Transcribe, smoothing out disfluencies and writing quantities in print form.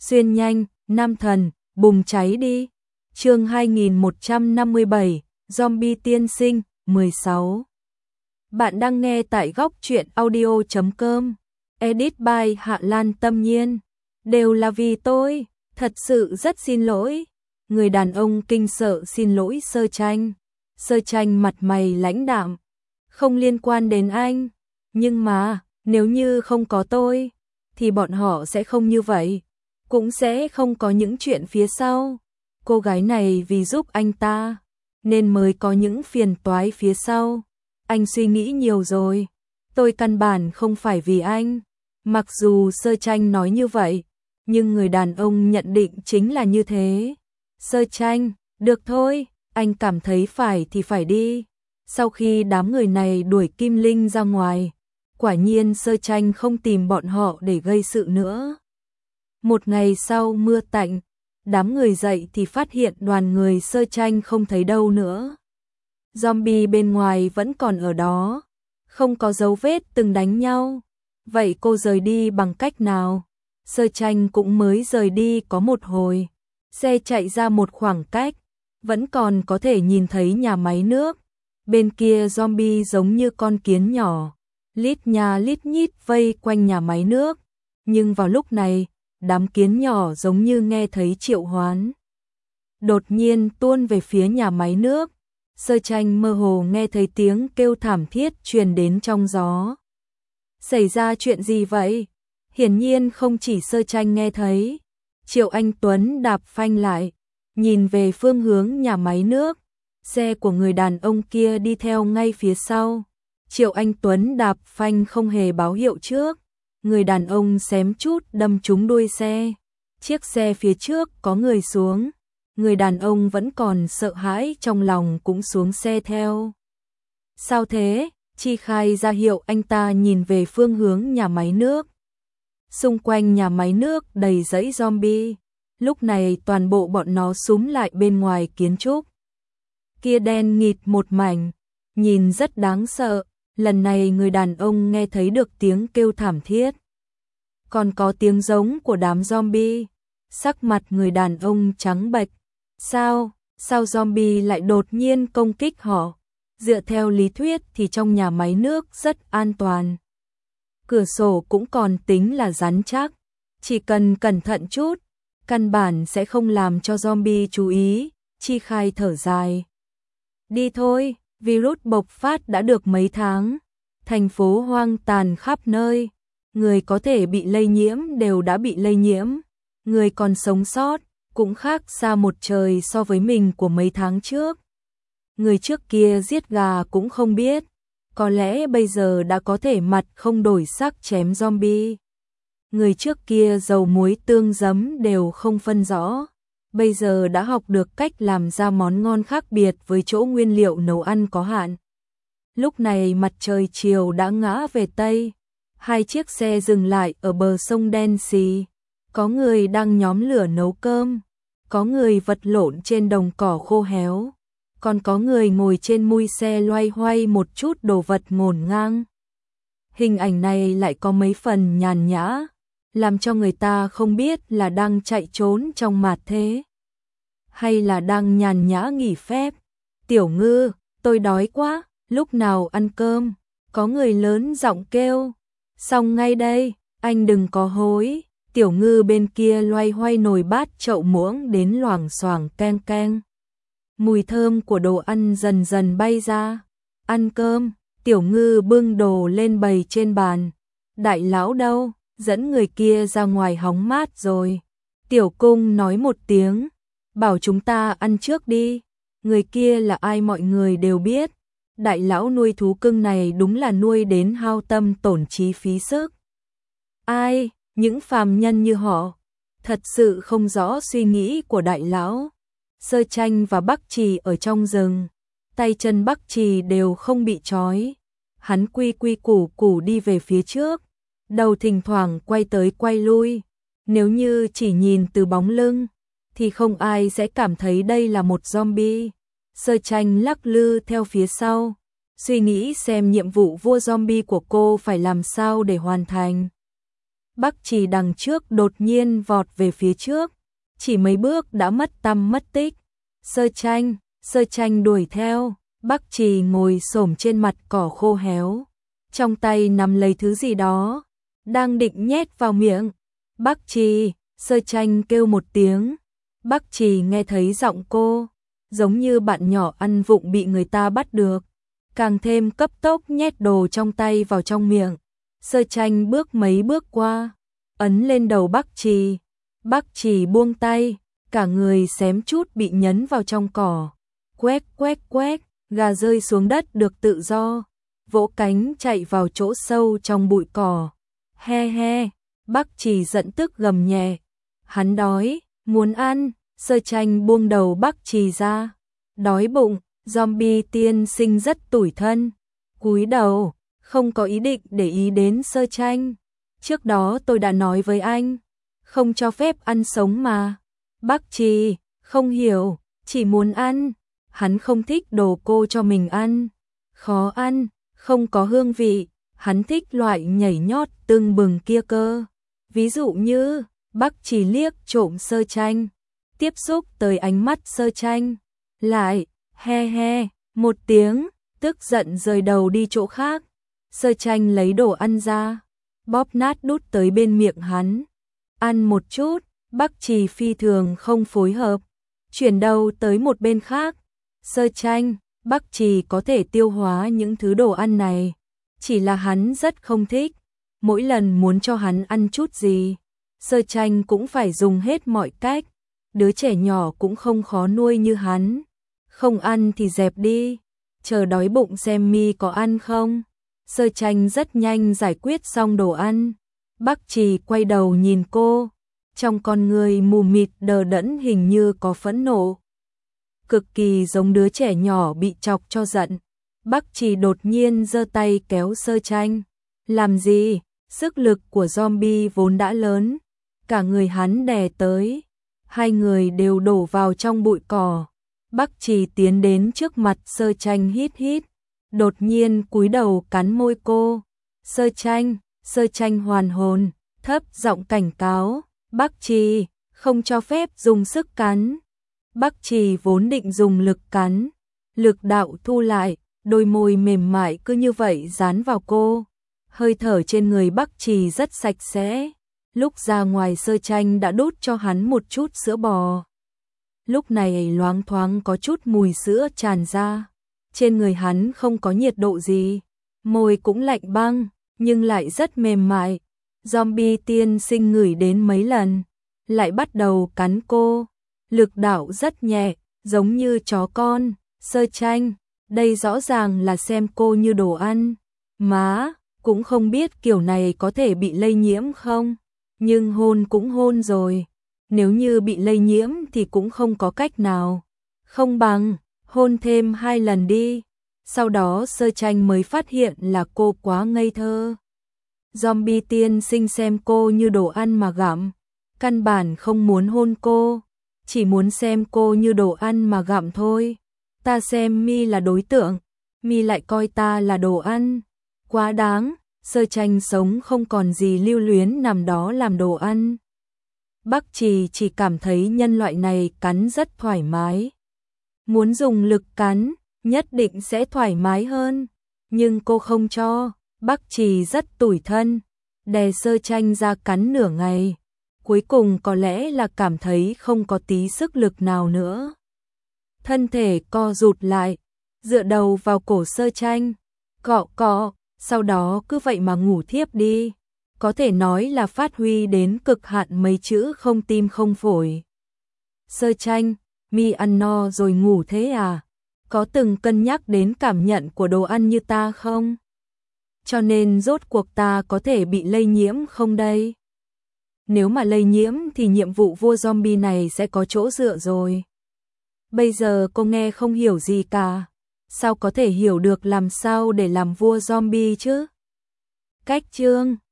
xuyên nhanh, nam thần, bùng cháy đi. Chương 2157, Zombie tiên sinh, 16. Bạn đang nghe tại góc truyện audio.com. Edit by Hạ Lan Tâm Nhiên. Đều là vì tôi, thật sự rất xin lỗi. Người đàn ông kinh sợ xin lỗi Sơ Tranh. Sơ Tranh mặt mày lãnh đạm. Không liên quan đến anh. Nhưng mà, nếu như không có tôi, thì bọn họ sẽ không như vậy. Cũng sẽ không có những chuyện phía sau. Cô gái này vì giúp anh ta, nên mới có những phiền toái phía sau. Anh suy nghĩ nhiều rồi. Tôi căn bản không phải vì anh. Mặc dù Sơ Tranh nói như vậy, nhưng người đàn ông nhận định chính là như thế. Sơ Tranh, được thôi, anh cảm thấy phải thì phải đi. Sau khi đám người này đuổi Kim Linh ra ngoài, quả nhiên Sơ Tranh không tìm bọn họ để gây sự nữa. Một ngày sau mưa tạnh, đám người dậy thì phát hiện đoàn người Sơ Tranh không thấy đâu nữa. Zombie bên ngoài vẫn còn ở đó, không có dấu vết từng đánh nhau. Vậy cô rời đi bằng cách nào? Sơ Tranh cũng mới rời đi có một hồi. Xe chạy ra một khoảng cách, vẫn còn có thể nhìn thấy nhà máy nước. Bên kia zombie giống như con kiến nhỏ, lít nhà lít nhít vây quanh nhà máy nước. Nhưng vào lúc này, đám kiến nhỏ giống như nghe thấy triệu hoán. Đột nhiên tuôn về phía nhà máy nước. Sơ Tranh mơ hồ nghe thấy tiếng kêu thảm thiết truyền đến trong gió. Xảy ra chuyện gì vậy? Hiển nhiên không chỉ Sơ Tranh nghe thấy. Triệu Anh Tuấn đạp phanh lại, nhìn về phương hướng nhà máy nước. Xe của người đàn ông kia đi theo ngay phía sau. Triệu Anh Tuấn đạp phanh không hề báo hiệu trước. Người đàn ông xém chút đâm trúng đuôi xe. Chiếc xe phía trước có người xuống. Người đàn ông vẫn còn sợ hãi trong lòng cũng xuống xe theo. Sao thế? Chi Khai ra hiệu anh ta nhìn về phương hướng nhà máy nước. Xung quanh nhà máy nước đầy dãy zombie. Lúc này toàn bộ bọn nó súm lại bên ngoài kiến trúc. Kia đen nghịt một mảnh, nhìn rất đáng sợ. Lần này người đàn ông nghe thấy được tiếng kêu thảm thiết. Còn có tiếng giống của đám zombie. Sắc mặt người đàn ông trắng bệch. Sao zombie lại đột nhiên công kích họ? Dựa theo lý thuyết thì trong nhà máy nước rất an toàn. Cửa sổ cũng còn tính là rắn chắc. Chỉ cần cẩn thận chút, căn bản sẽ không làm cho zombie chú ý. Chi Khai thở dài. Đi thôi, virus bộc phát đã được mấy tháng. Thành phố hoang tàn khắp nơi. Người có thể bị lây nhiễm đều đã bị lây nhiễm. Người còn sống sót cũng khác xa một trời so với mình của mấy tháng trước. Người trước kia giết gà cũng không biết. Có lẽ bây giờ đã có thể mặt không đổi sắc chém zombie. Người trước kia dầu muối tương giấm đều không phân rõ. Bây giờ đã học được cách làm ra món ngon khác biệt với chỗ nguyên liệu nấu ăn có hạn. Lúc này mặt trời chiều đã ngã về Tây. Hai chiếc xe dừng lại ở bờ sông đen xì. Có người đang nhóm lửa nấu cơm. Có người vật lộn trên đồng cỏ khô héo. Còn có người ngồi trên mui xe loay hoay một chút đồ vật ngổn ngang. Hình ảnh này lại có mấy phần nhàn nhã, làm cho người ta không biết là đang chạy trốn trong mạt thế, hay là đang nhàn nhã nghỉ phép. Tiểu Ngư, tôi đói quá, lúc nào ăn cơm? Có người lớn giọng kêu. Xong ngay đây, anh đừng có hối. Tiểu Ngư bên kia loay hoay nồi bát chậu muỗng đến loảng xoảng keng keng. Mùi thơm của đồ ăn dần dần bay ra. Ăn cơm, Tiểu Ngư bưng đồ lên bày trên bàn. Đại lão đâu? Dẫn người kia ra ngoài hóng mát rồi. Tiểu Cung nói một tiếng, bảo chúng ta ăn trước đi. Người kia là ai mọi người đều biết. Đại lão nuôi thú cưng này đúng là nuôi đến hao tâm tổn trí phí sức. Ai, những phàm nhân như họ, thật sự không rõ suy nghĩ của đại lão. Sơ Tranh và Bắc Trì ở trong rừng, tay chân Bắc Trì đều không bị trói. Hắn quy quy củ củ đi về phía trước, đầu thỉnh thoảng quay tới quay lui. Nếu như chỉ nhìn từ bóng lưng, thì không ai sẽ cảm thấy đây là một zombie. Sơ Tranh lắc lư theo phía sau, suy nghĩ xem nhiệm vụ vua zombie của cô phải làm sao để hoàn thành. Bắc Trì đằng trước đột nhiên vọt về phía trước, chỉ mấy bước đã mất tăm mất tích. Sơ tranh đuổi theo, Bắc Trì ngồi xổm trên mặt cỏ khô héo, trong tay nắm lấy thứ gì đó, đang định nhét vào miệng. Bắc Trì, Sơ tranh kêu một tiếng. Bắc Trì nghe thấy giọng cô, giống như bạn nhỏ ăn vụng bị người ta bắt được, càng thêm cấp tốc nhét đồ trong tay vào trong miệng. Sơ tranh bước mấy bước qua, ấn lên đầu Bắc Trì. Bắc Trì buông tay, cả người xém chút bị nhấn vào trong cỏ. Quét, gà rơi xuống đất được tự do, vỗ cánh chạy vào chỗ sâu trong bụi cỏ. He, Bắc Trì giận tức gầm nhẹ. Hắn đói, muốn ăn. Sơ tranh buông đầu Bắc Trì ra. Đói bụng. Zombie tiên sinh rất tủi thân, cúi đầu, không có ý định để ý đến Sơ tranh. Trước đó tôi đã nói với anh, không cho phép ăn sống mà. Bắc Trì không hiểu, chỉ muốn ăn. Hắn không thích đồ cô cho mình ăn, khó ăn, không có hương vị. Hắn thích loại nhảy nhót tưng bừng kia cơ. Ví dụ như, Bắc Trì liếc trộm Sơ tranh, tiếp xúc tới ánh mắt Sơ tranh, lại he một tiếng, tức giận rời đầu đi chỗ khác. Sơ tranh lấy đồ ăn ra, bóp nát đút tới bên miệng hắn. Ăn một chút. Bắc Trì phi thường không phối hợp, chuyển đầu tới một bên khác. Sơ tranh, Bắc Trì có thể tiêu hóa những thứ đồ ăn này, chỉ là hắn rất không thích. Mỗi lần muốn cho hắn ăn chút gì, Sơ tranh cũng phải dùng hết mọi cách. Đứa trẻ nhỏ cũng không khó nuôi như hắn. Không ăn thì dẹp đi, chờ đói bụng xem mi có ăn không. Sơ tranh rất nhanh giải quyết xong đồ ăn. Bắc Trì quay đầu nhìn cô, trong con người mù mịt đờ đẫn hình như có phẫn nộ, cực kỳ giống đứa trẻ nhỏ bị chọc cho giận. Bắc Trì đột nhiên giơ tay kéo Sơ tranh. Làm gì? Sức lực của zombie vốn đã lớn, cả người hắn đè tới, hai người đều đổ vào trong bụi cỏ. Bắc Trì tiến đến trước mặt Sơ tranh hít, đột nhiên cúi đầu cắn môi cô. Sơ tranh hoàn hồn, thấp giọng cảnh cáo. Bắc Trì, không cho phép dùng sức cắn. Bắc Trì vốn định dùng lực cắn, lực đạo thu lại, đôi môi mềm mại cứ như vậy dán vào cô. Hơi thở trên người Bắc Trì rất sạch sẽ. Lúc ra ngoài Sơ tranh đã đút cho hắn một chút sữa bò. Lúc này loáng thoáng có chút mùi sữa tràn ra. Trên người hắn không có nhiệt độ gì, môi cũng lạnh băng, nhưng lại rất mềm mại. Zombie tiên sinh ngửi đến mấy lần, lại bắt đầu cắn cô. Lực đạo rất nhẹ, giống như chó con. Sơ tranh, đây rõ ràng là xem cô như đồ ăn. Má, cũng không biết kiểu này có thể bị lây nhiễm không? Nhưng hôn cũng hôn rồi. Nếu như bị lây nhiễm thì cũng không có cách nào. Không bằng, hôn thêm 2 lần đi. Sau đó Sơ tranh mới phát hiện là cô quá ngây thơ. Zombie tiên sinh xem cô như đồ ăn mà gặm. Căn bản không muốn hôn cô, chỉ muốn xem cô như đồ ăn mà gặm thôi. Ta xem mi là đối tượng, mi lại coi ta là đồ ăn. Quá đáng. Sơ tranh sống không còn gì lưu luyến nằm đó làm đồ ăn. Bắc Trì chỉ cảm thấy nhân loại này cắn rất thoải mái. Muốn dùng lực cắn, nhất định sẽ thoải mái hơn. Nhưng cô không cho. Bắc Trì rất tủi thân, đè Sơ tranh ra cắn nửa ngày. Cuối cùng có lẽ là cảm thấy không có tí sức lực nào nữa. Thân thể co rụt lại, dựa đầu vào cổ Sơ tranh, cọ, sau đó cứ vậy mà ngủ thiếp đi. Có thể nói là phát huy đến cực hạn mấy chữ không tim không phổi. Sơ tranh, mi ăn no rồi ngủ thế à? Có từng cân nhắc đến cảm nhận của đồ ăn như ta không? Cho nên rốt cuộc ta có thể bị lây nhiễm không đây? Nếu mà lây nhiễm thì nhiệm vụ vua zombie này sẽ có chỗ dựa rồi. Bây giờ cô nghe không hiểu gì cả. Sao có thể hiểu được làm sao để làm vua zombie chứ? Cách chương